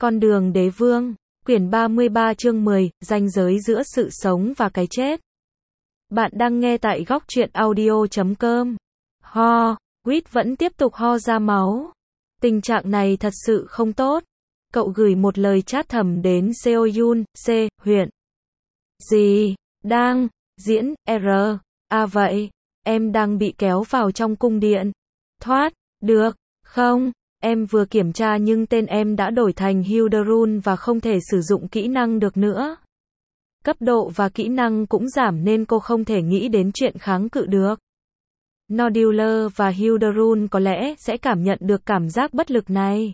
Con đường đế vương, quyển 33 chương 10, ranh giới giữa sự sống và cái chết. Bạn đang nghe tại góc truyện audio.com. Ho, Quýt vẫn tiếp tục ho ra máu. Tình trạng này thật sự không tốt. Cậu gửi một lời chat thầm đến Seoyun, C, huyện. Gì? Đang diễn, R. À vậy, em đang bị kéo vào trong cung điện. Thoát, được, không? Em vừa kiểm tra nhưng tên em đã đổi thành Hilderun và không thể sử dụng kỹ năng được nữa. Cấp độ và kỹ năng cũng giảm nên cô không thể nghĩ đến chuyện kháng cự được. Nodular và Hilderun có lẽ sẽ cảm nhận được cảm giác bất lực này.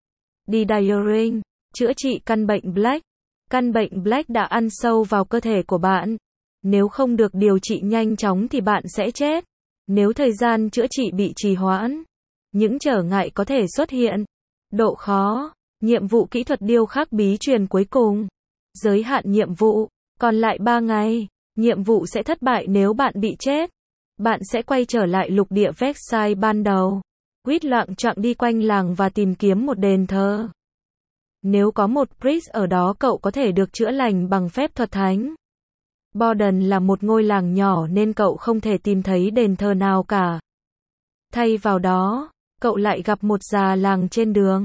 Diaring, chữa trị căn bệnh Black. Căn bệnh Black đã ăn sâu vào cơ thể của bạn. Nếu không được điều trị nhanh chóng thì bạn sẽ chết. Nếu thời gian chữa trị bị trì hoãn, những trở ngại có thể xuất hiện. Độ khó, nhiệm vụ kỹ thuật điêu khắc bí truyền cuối cùng. Giới hạn nhiệm vụ, còn lại 3 ngày. Nhiệm vụ sẽ thất bại nếu bạn bị chết. Bạn sẽ quay trở lại lục địa Vexai ban đầu. Quýt loạng choạng đi quanh làng và tìm kiếm một đền thờ. Nếu có một priest ở đó cậu có thể được chữa lành bằng phép thuật thánh. Borden là một ngôi làng nhỏ nên cậu không thể tìm thấy đền thờ nào cả. Thay vào đó, cậu lại gặp một già làng trên đường.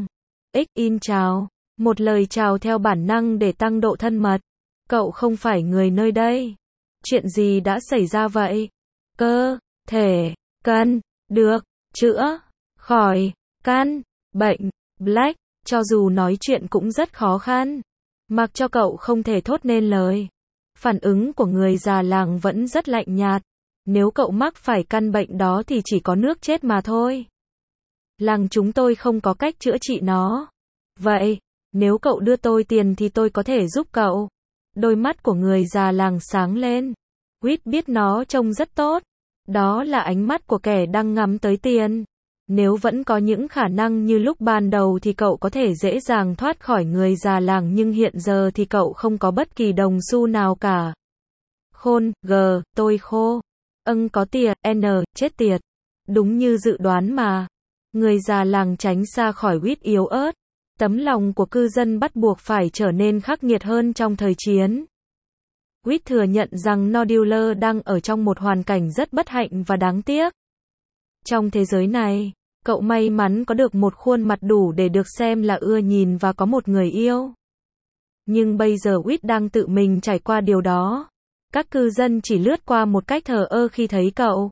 In chào. Một lời chào theo bản năng để tăng độ thân mật. Cậu không phải người nơi đây. Chuyện gì đã xảy ra vậy? Cơ thể cần được chữa khỏi căn bệnh Black. Cho dù nói chuyện cũng rất khó khăn. Mặc cho cậu không thể thốt nên lời. Phản ứng của người già làng vẫn rất lạnh nhạt. Nếu cậu mắc phải căn bệnh đó thì chỉ có nước chết mà thôi. Làng chúng tôi không có cách chữa trị nó. Vậy, nếu cậu đưa tôi tiền thì tôi có thể giúp cậu. Đôi mắt của người già làng sáng lên. Quýt biết nó trông rất tốt. Đó là ánh mắt của kẻ đang ngắm tới tiền. Nếu vẫn có những khả năng như lúc ban đầu thì cậu có thể dễ dàng thoát khỏi người già làng, nhưng hiện giờ thì cậu không có bất kỳ đồng xu nào cả. Khôn, G, tôi khô. Có tiệt, N, chết tiệt. Đúng như dự đoán mà. Người già làng tránh xa khỏi Quýt yếu ớt. Tấm lòng của cư dân bắt buộc phải trở nên khắc nghiệt hơn trong thời chiến. Quýt thừa nhận rằng Nodular đang ở trong một hoàn cảnh rất bất hạnh và đáng tiếc. Trong thế giới này, cậu may mắn có được một khuôn mặt đủ để được xem là ưa nhìn và có một người yêu. Nhưng bây giờ Quýt đang tự mình trải qua điều đó. Các cư dân chỉ lướt qua một cách thờ ơ khi thấy cậu.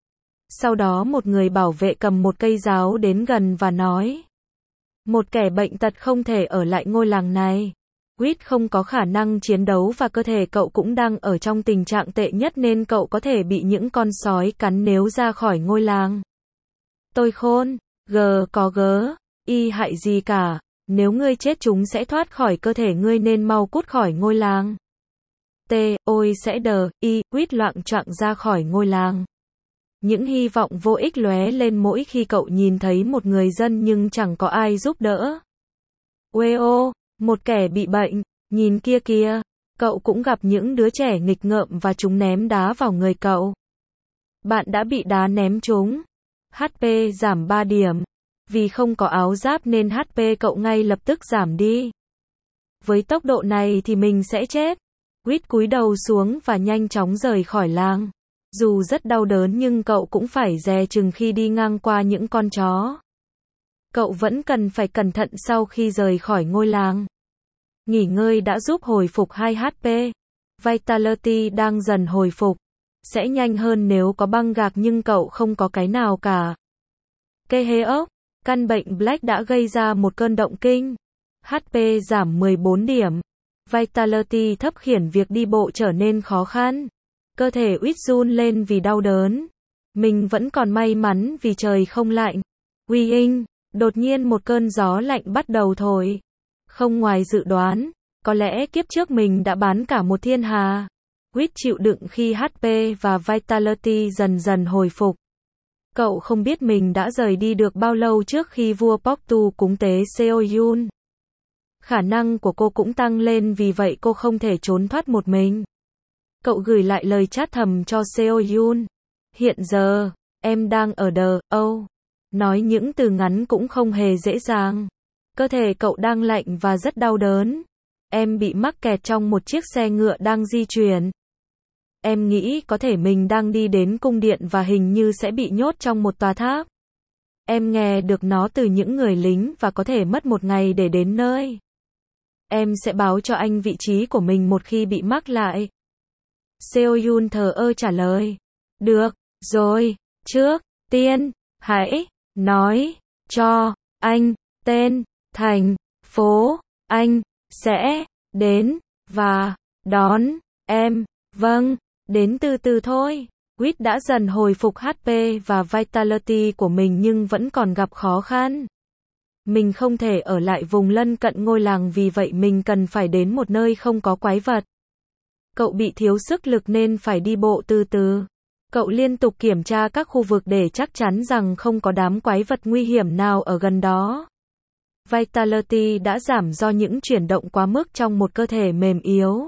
Sau đó một người bảo vệ cầm một cây giáo đến gần và nói: một kẻ bệnh tật không thể ở lại ngôi làng này. Quýt không có khả năng chiến đấu và cơ thể cậu cũng đang ở trong tình trạng tệ nhất nên cậu có thể bị những con sói cắn nếu ra khỏi ngôi làng. Tôi khôn, G có gớ, Y hại gì cả. Nếu ngươi chết chúng sẽ thoát khỏi cơ thể ngươi nên mau cút khỏi ngôi làng. T, ôi sẽ đờ, Y, Quýt loạng choạng ra khỏi ngôi làng. Những hy vọng vô ích lóe lên mỗi khi cậu nhìn thấy một người dân nhưng chẳng có ai giúp đỡ. Ueo, một kẻ bị bệnh, nhìn kia kìa. Cậu cũng gặp những đứa trẻ nghịch ngợm và chúng ném đá vào người cậu. Bạn đã bị đá ném trúng. HP giảm 3 điểm. Vì không có áo giáp nên HP cậu ngay lập tức giảm đi. Với tốc độ này thì mình sẽ chết. Quýt cúi đầu xuống và nhanh chóng rời khỏi làng. Dù rất đau đớn nhưng cậu cũng phải dè chừng khi đi ngang qua những con chó. Cậu vẫn cần phải cẩn thận sau khi rời khỏi ngôi làng. Nghỉ ngơi đã giúp hồi phục 2 HP. Vitality đang dần hồi phục. Sẽ nhanh hơn nếu có băng gạc nhưng cậu không có cái nào cả. Cây hê ốc, căn bệnh Black đã gây ra một cơn động kinh. HP giảm 14 điểm. Vitality thấp khiến việc đi bộ trở nên khó khăn. Cơ thể Quýt run lên vì đau đớn. Mình vẫn còn may mắn vì trời không lạnh. Wing, đột nhiên một cơn gió lạnh bắt đầu thổi. Không ngoài dự đoán, có lẽ kiếp trước mình đã bán cả một thiên hà. Quýt chịu đựng khi HP và Vitality dần dần hồi phục. Cậu không biết mình đã rời đi được bao lâu trước khi vua Poktu cúng tế Seoyun. Khả năng của cô cũng tăng lên vì vậy cô không thể trốn thoát một mình. Cậu gửi lại lời chat thầm cho Seoyun. Hiện giờ, em đang ở Nói những từ ngắn cũng không hề dễ dàng. Cơ thể cậu đang lạnh và rất đau đớn. Em bị mắc kẹt trong một chiếc xe ngựa đang di chuyển. Em nghĩ có thể mình đang đi đến cung điện và hình như sẽ bị nhốt trong một tòa tháp. Em nghe được nó từ những người lính và có thể mất một ngày để đến nơi. Em sẽ báo cho anh vị trí của mình một khi bị mắc lại. Seo-yun thờ ơ trả lời. Được, rồi, trước tiên, hãy nói cho anh tên, thành phố anh sẽ đến và đón em. Vâng, đến từ từ thôi. Quýt đã dần hồi phục HP và Vitality của mình nhưng vẫn còn gặp khó khăn. Mình không thể ở lại vùng lân cận ngôi làng vì vậy mình cần phải đến một nơi không có quái vật. Cậu bị thiếu sức lực nên phải đi bộ từ từ. Cậu liên tục kiểm tra các khu vực để chắc chắn rằng không có đám quái vật nguy hiểm nào ở gần đó. Vitality đã giảm do những chuyển động quá mức trong một cơ thể mềm yếu.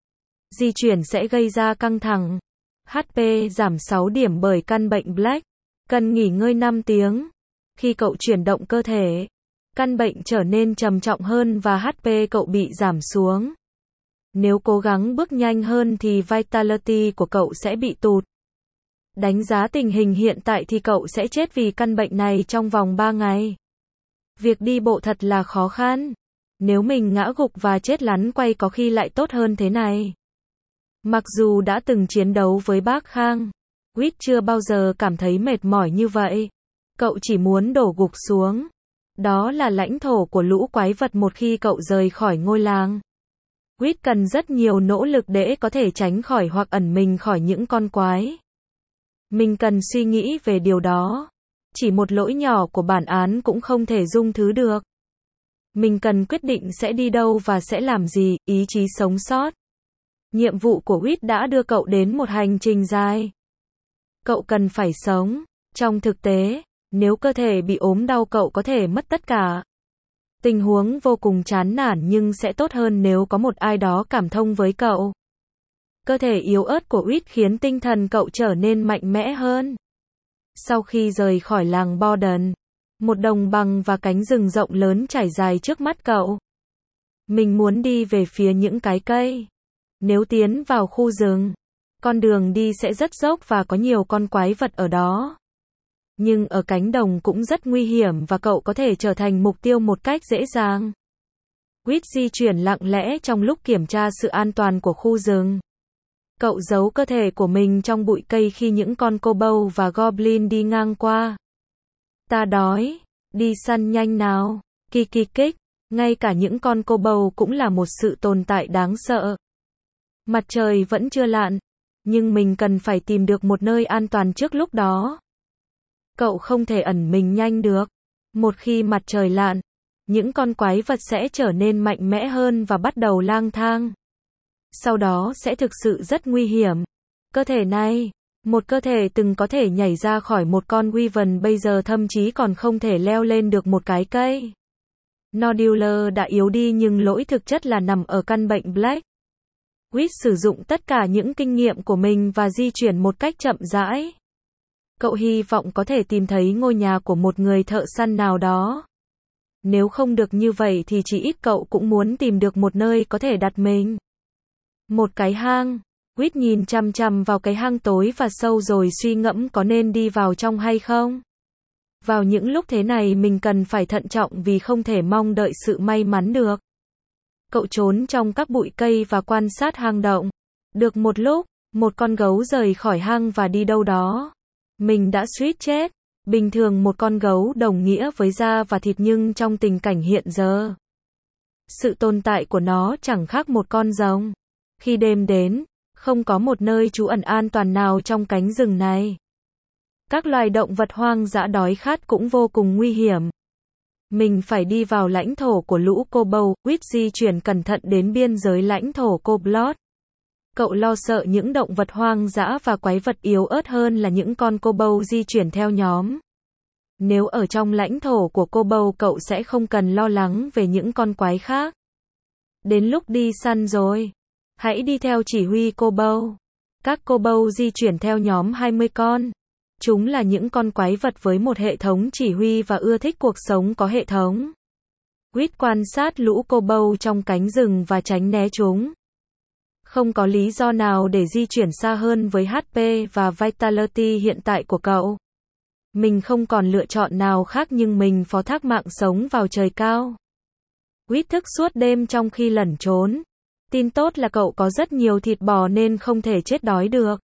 Di chuyển sẽ gây ra căng thẳng. HP giảm 6 điểm bởi căn bệnh Black. Cần nghỉ ngơi 5 tiếng. Khi cậu chuyển động cơ thể, căn bệnh trở nên trầm trọng hơn và HP cậu bị giảm xuống. Nếu cố gắng bước nhanh hơn thì Vitality của cậu sẽ bị tụt. Đánh giá tình hình hiện tại thì cậu sẽ chết vì căn bệnh này trong vòng 3 ngày. Việc đi bộ thật là khó khăn. Nếu mình ngã gục và chết lăn quay có khi lại tốt hơn thế này. Mặc dù đã từng chiến đấu với bác Khang, Quýt chưa bao giờ cảm thấy mệt mỏi như vậy. Cậu chỉ muốn đổ gục xuống. Đó là lãnh thổ của lũ quái vật một khi cậu rời khỏi ngôi làng. Quýt cần rất nhiều nỗ lực để có thể tránh khỏi hoặc ẩn mình khỏi những con quái. Mình cần suy nghĩ về điều đó. Chỉ một lỗi nhỏ của bản án cũng không thể dung thứ được. Mình cần quyết định sẽ đi đâu và sẽ làm gì, ý chí sống sót. Nhiệm vụ của Quýt đã đưa cậu đến một hành trình dài. Cậu cần phải sống. Trong thực tế, nếu cơ thể bị ốm đau cậu có thể mất tất cả. Tình huống vô cùng chán nản nhưng sẽ tốt hơn nếu có một ai đó cảm thông với cậu. Cơ thể yếu ớt của Quýt khiến tinh thần cậu trở nên mạnh mẽ hơn. Sau khi rời khỏi làng Borden, một đồng bằng và cánh rừng rộng lớn trải dài trước mắt cậu. Mình muốn đi về phía những cái cây. Nếu tiến vào khu rừng, con đường đi sẽ rất dốc và có nhiều con quái vật ở đó. Nhưng ở cánh đồng cũng rất nguy hiểm và cậu có thể trở thành mục tiêu một cách dễ dàng. Quýt di chuyển lặng lẽ trong lúc kiểm tra sự an toàn của khu rừng. Cậu giấu cơ thể của mình trong bụi cây khi những con kobold và goblin đi ngang qua. Ta đói, đi săn nhanh nào, kikikik, ngay cả những con kobold cũng là một sự tồn tại đáng sợ. Mặt trời vẫn chưa lặn, nhưng mình cần phải tìm được một nơi an toàn trước lúc đó. Cậu không thể ẩn mình nhanh được. Một khi mặt trời lặn, những con quái vật sẽ trở nên mạnh mẽ hơn và bắt đầu lang thang. Sau đó sẽ thực sự rất nguy hiểm. Cơ thể này, một cơ thể từng có thể nhảy ra khỏi một con wyvern bây giờ thậm chí còn không thể leo lên được một cái cây. Nodular đã yếu đi nhưng lỗi thực chất là nằm ở căn bệnh Black. Quýt sử dụng tất cả những kinh nghiệm của mình và di chuyển một cách chậm rãi. Cậu hy vọng có thể tìm thấy ngôi nhà của một người thợ săn nào đó. Nếu không được như vậy thì chỉ ít cậu cũng muốn tìm được một nơi có thể đặt mình. Một cái hang. Quýt nhìn chằm chằm vào cái hang tối và sâu rồi suy ngẫm có nên đi vào trong hay không. Vào những lúc thế này mình cần phải thận trọng vì không thể mong đợi sự may mắn được. Cậu trốn trong các bụi cây và quan sát hang động. Được một lúc, một con gấu rời khỏi hang và đi đâu đó. Mình đã suýt chết. Bình thường một con gấu đồng nghĩa với da và thịt nhưng trong tình cảnh hiện giờ, sự tồn tại của nó chẳng khác một con rồng. Khi đêm đến, không có một nơi trú ẩn an toàn nào trong cánh rừng này. Các loài động vật hoang dã đói khát cũng vô cùng nguy hiểm. Mình phải đi vào lãnh thổ của lũ kobold. Quýt di chuyển cẩn thận đến biên giới lãnh thổ kobold. Cậu lo sợ những động vật hoang dã và quái vật yếu ớt hơn là những con kobold di chuyển theo nhóm. Nếu ở trong lãnh thổ của kobold cậu sẽ không cần lo lắng về những con quái khác. Đến lúc đi săn rồi. Hãy đi theo chỉ huy kobold. Các kobold di chuyển theo nhóm 20 con. Chúng là những con quái vật với một hệ thống chỉ huy và ưa thích cuộc sống có hệ thống. Quýt quan sát lũ cô bâu trong cánh rừng và tránh né chúng. Không có lý do nào để di chuyển xa hơn với HP và Vitality hiện tại của cậu. Mình không còn lựa chọn nào khác nhưng mình phó thác mạng sống vào trời cao. Quýt thức suốt đêm trong khi lẩn trốn. Tin tốt là cậu có rất nhiều thịt bò nên không thể chết đói được.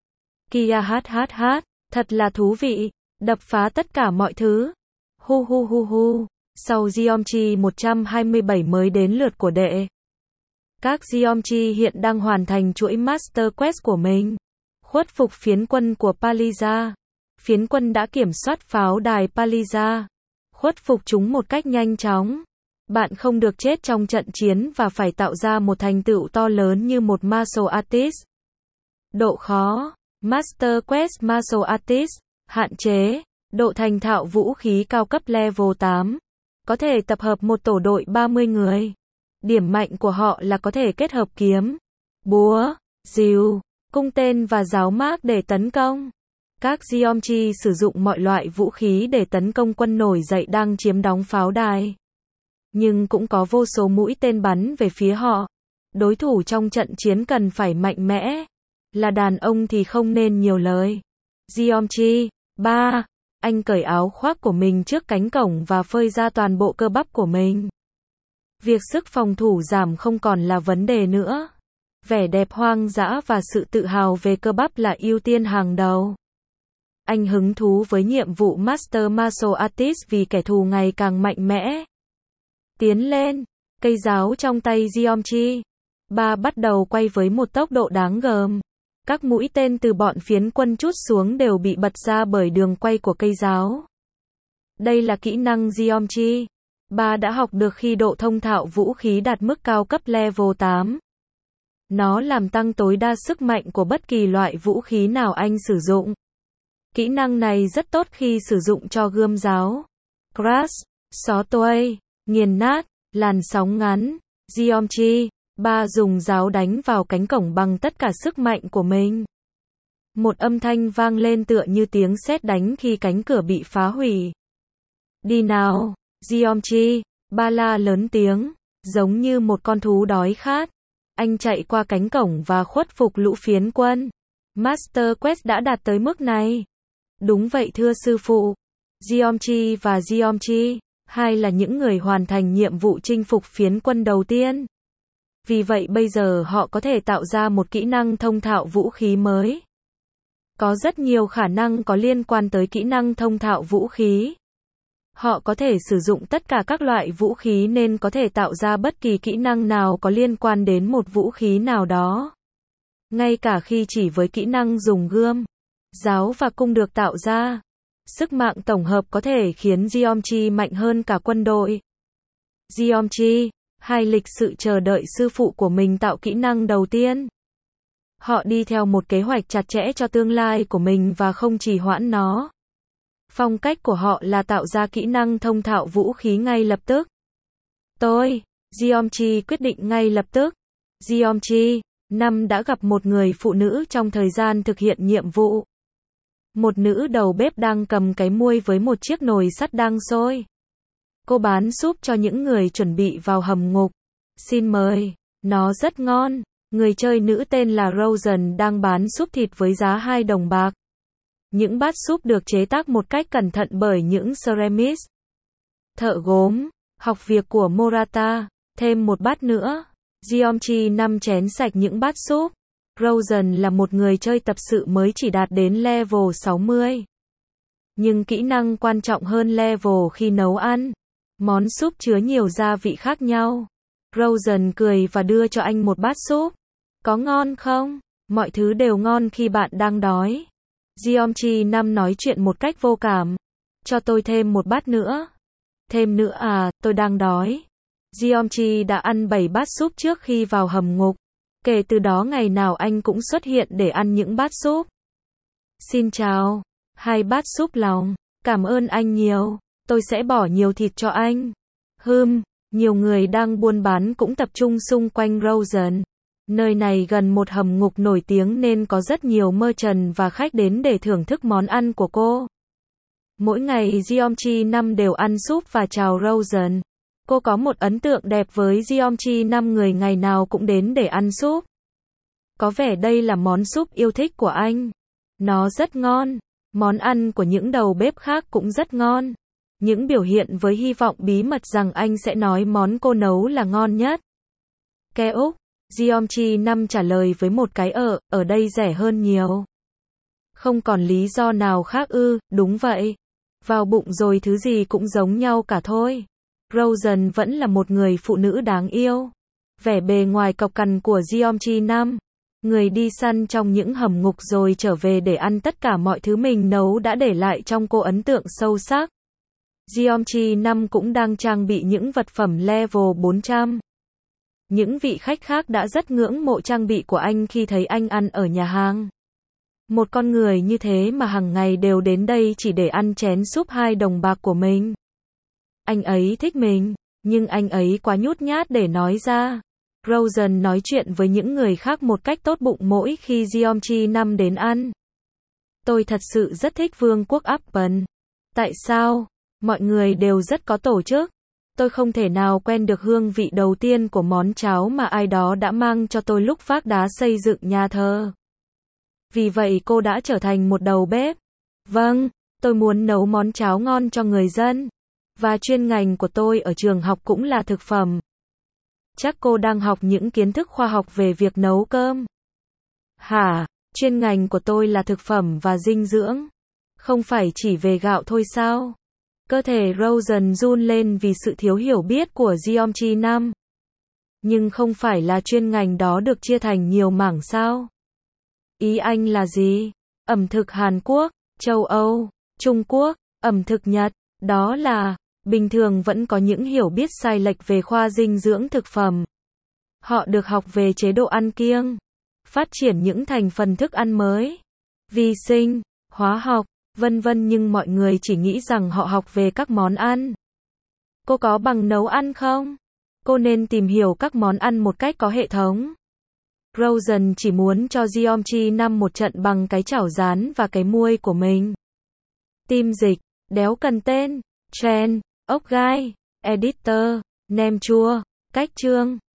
Kia thật là thú vị, đập phá tất cả mọi thứ. Hu hu hu hu. Sau Geometry 127 mới đến lượt của đệ. Các Geometry hiện đang hoàn thành chuỗi Master Quest của mình. Khuất phục phiến quân của Paliza. Phiến quân đã kiểm soát pháo đài Paliza. Khuất phục chúng một cách nhanh chóng. Bạn không được chết trong trận chiến và phải tạo ra một thành tựu to lớn như một Martial Artist. Độ khó. Master Quest Martial Artist. Hạn chế. Độ thành thạo vũ khí cao cấp level 8. Có thể tập hợp một tổ đội 30 người. Điểm mạnh của họ là có thể kết hợp kiếm, búa, rìu, cung tên và giáo mác để tấn công. Các Geometry sử dụng mọi loại vũ khí để tấn công quân nổi dậy đang chiếm đóng pháo đài. Nhưng cũng có vô số mũi tên bắn về phía họ. Đối thủ trong trận chiến cần phải mạnh mẽ. Là đàn ông thì không nên nhiều lời. Geometry 3. Anh cởi áo khoác của mình trước cánh cổng và phơi ra toàn bộ cơ bắp của mình. Việc sức phòng thủ giảm không còn là vấn đề nữa. Vẻ đẹp hoang dã và sự tự hào về cơ bắp là ưu tiên hàng đầu. Anh hứng thú với nhiệm vụ Master Martial Artist vì kẻ thù ngày càng mạnh mẽ. Tiến lên, cây giáo trong tay Geometry 3 bắt đầu quay với một tốc độ đáng gờm. Các mũi tên từ bọn phiến quân trút xuống đều bị bật ra bởi đường quay của cây giáo. Đây là kỹ năng Geometry 3 đã học được khi độ thông thạo vũ khí đạt mức cao cấp level 8. Nó làm tăng tối đa sức mạnh của bất kỳ loại vũ khí nào anh sử dụng. Kỹ năng này rất tốt khi sử dụng cho gươm giáo, crash, xó tuây, nghiền nát, làn sóng ngắn. Geometry 3 dùng giáo đánh vào cánh cổng bằng tất cả sức mạnh của mình. Một âm thanh vang lên tựa như tiếng sét đánh khi cánh cửa bị phá hủy. Đi nào, Geometry 3 la lớn tiếng, giống như một con thú đói khát. Anh chạy qua cánh cổng và khuất phục lũ phiến quân. Master Quest đã đạt tới mức này. Đúng vậy thưa sư phụ. Geometry và Geometry 2 là những người hoàn thành nhiệm vụ chinh phục phiến quân đầu tiên. Vì vậy bây giờ họ có thể tạo ra một kỹ năng thông thạo vũ khí mới. Có rất nhiều khả năng có liên quan tới kỹ năng thông thạo vũ khí. Họ có thể sử dụng tất cả các loại vũ khí nên có thể tạo ra bất kỳ kỹ năng nào có liên quan đến một vũ khí nào đó. Ngay cả khi chỉ với kỹ năng dùng gươm, giáo và cung được tạo ra. Sức mạnh tổng hợp có thể khiến Geometry mạnh hơn cả quân đội. Geometry 2 lịch sự chờ đợi sư phụ của mình tạo kỹ năng đầu tiên. Họ đi theo một kế hoạch chặt chẽ cho tương lai của mình và không trì hoãn nó. Phong cách của họ là tạo ra kỹ năng thông thạo vũ khí ngay lập tức. Geometry quyết định ngay lập tức. Geometry 5 đã gặp một người phụ nữ trong thời gian thực hiện nhiệm vụ. Một nữ đầu bếp đang cầm cái muôi với một chiếc nồi sắt đang sôi. Cô bán súp cho những người chuẩn bị vào hầm ngục. Xin mời. Nó rất ngon. Người chơi nữ tên là Rosen đang bán súp thịt với giá 2 đồng bạc. Những bát súp được chế tác một cách cẩn thận bởi những ceramist. Thợ gốm. Học việc của Morata. Thêm một bát nữa. Geometry 5 chén sạch những bát súp. Rosen là một người chơi tập sự mới chỉ đạt đến level 60. Nhưng kỹ năng quan trọng hơn level khi nấu ăn. Món súp chứa nhiều gia vị khác nhau. Rosen cười và đưa cho anh một bát súp. Có ngon không? Mọi thứ đều ngon khi bạn đang đói. Geometry 5 nói chuyện một cách vô cảm. Cho tôi thêm một bát nữa. Thêm nữa à, tôi đang đói. Geometry đã ăn 7 bát súp trước khi vào hầm ngục. Kể từ đó ngày nào anh cũng xuất hiện để ăn những bát súp. Xin chào. 2 bát súp lòng. Cảm ơn anh nhiều. Tôi sẽ bỏ nhiều thịt cho anh. Nhiều người đang buôn bán cũng tập trung xung quanh Rosen. Nơi này gần một hầm ngục nổi tiếng nên có rất nhiều merchant và khách đến để thưởng thức món ăn của cô. Mỗi ngày Geometry 5 đều ăn súp và chào Rosen. Cô có một ấn tượng đẹp với Jeongchi Nam, người ngày nào cũng đến để ăn súp. Có vẻ đây là món súp yêu thích của anh. Nó rất ngon. Món ăn của những đầu bếp khác cũng rất ngon. Những biểu hiện với hy vọng bí mật rằng anh sẽ nói món cô nấu là ngon nhất. Ke Úc, Jeongchi Nam trả lời với một cái ở đây rẻ hơn nhiều. Không còn lý do nào khác ư? Đúng vậy. Vào bụng rồi thứ gì cũng giống nhau cả thôi. Rosen vẫn là một người phụ nữ đáng yêu. Vẻ bề ngoài cộc cằn của Jeongchi Nam, người đi săn trong những hầm ngục rồi trở về để ăn tất cả mọi thứ mình nấu, đã để lại trong cô ấn tượng sâu sắc. Jeongchi Nam cũng đang trang bị những vật phẩm level 400. Những vị khách khác đã rất ngưỡng mộ trang bị của anh khi thấy anh ăn ở nhà hàng. Một con người như thế mà hàng ngày đều đến đây chỉ để ăn chén súp 2 đồng bạc của mình. Anh ấy thích mình, nhưng anh ấy quá nhút nhát để nói ra. Rosen nói chuyện với những người khác một cách tốt bụng mỗi khi Jeongchi Nam đến ăn. Tôi thật sự rất thích Vương quốc Apple. Tại sao? Mọi người đều rất có tổ chức. Tôi không thể nào quên được hương vị đầu tiên của món cháo mà ai đó đã mang cho tôi lúc vác đá xây dựng nhà thờ. Vì vậy cô đã trở thành một đầu bếp. Vâng, tôi muốn nấu món cháo ngon cho người dân. Và chuyên ngành của tôi ở trường học cũng là thực phẩm. Chắc cô đang học những kiến thức khoa học về việc nấu cơm. Hả? Chuyên ngành của tôi là thực phẩm và dinh dưỡng. Không phải chỉ về gạo thôi sao? Cơ thể Rosen run lên vì sự thiếu hiểu biết của Jeongchi Nam. Nhưng không phải là chuyên ngành đó được chia thành nhiều mảng sao? Ý anh là gì? Ẩm thực Hàn Quốc, châu Âu, Trung Quốc, ẩm thực Nhật, đó là, bình thường vẫn có những hiểu biết sai lệch về khoa dinh dưỡng thực phẩm. Họ được học về chế độ ăn kiêng, phát triển những thành phần thức ăn mới, vi sinh, hóa học, vân vân, nhưng mọi người chỉ nghĩ rằng họ học về các món ăn. Cô có bằng nấu ăn không? Cô nên tìm hiểu các món ăn một cách có hệ thống. Rosen chỉ muốn cho Jeongchi Nam một trận bằng cái chảo rán và cái muôi của mình. Tim dịch, đéo cần tên, trend, ốc gai, editor, nem chua, cách chương.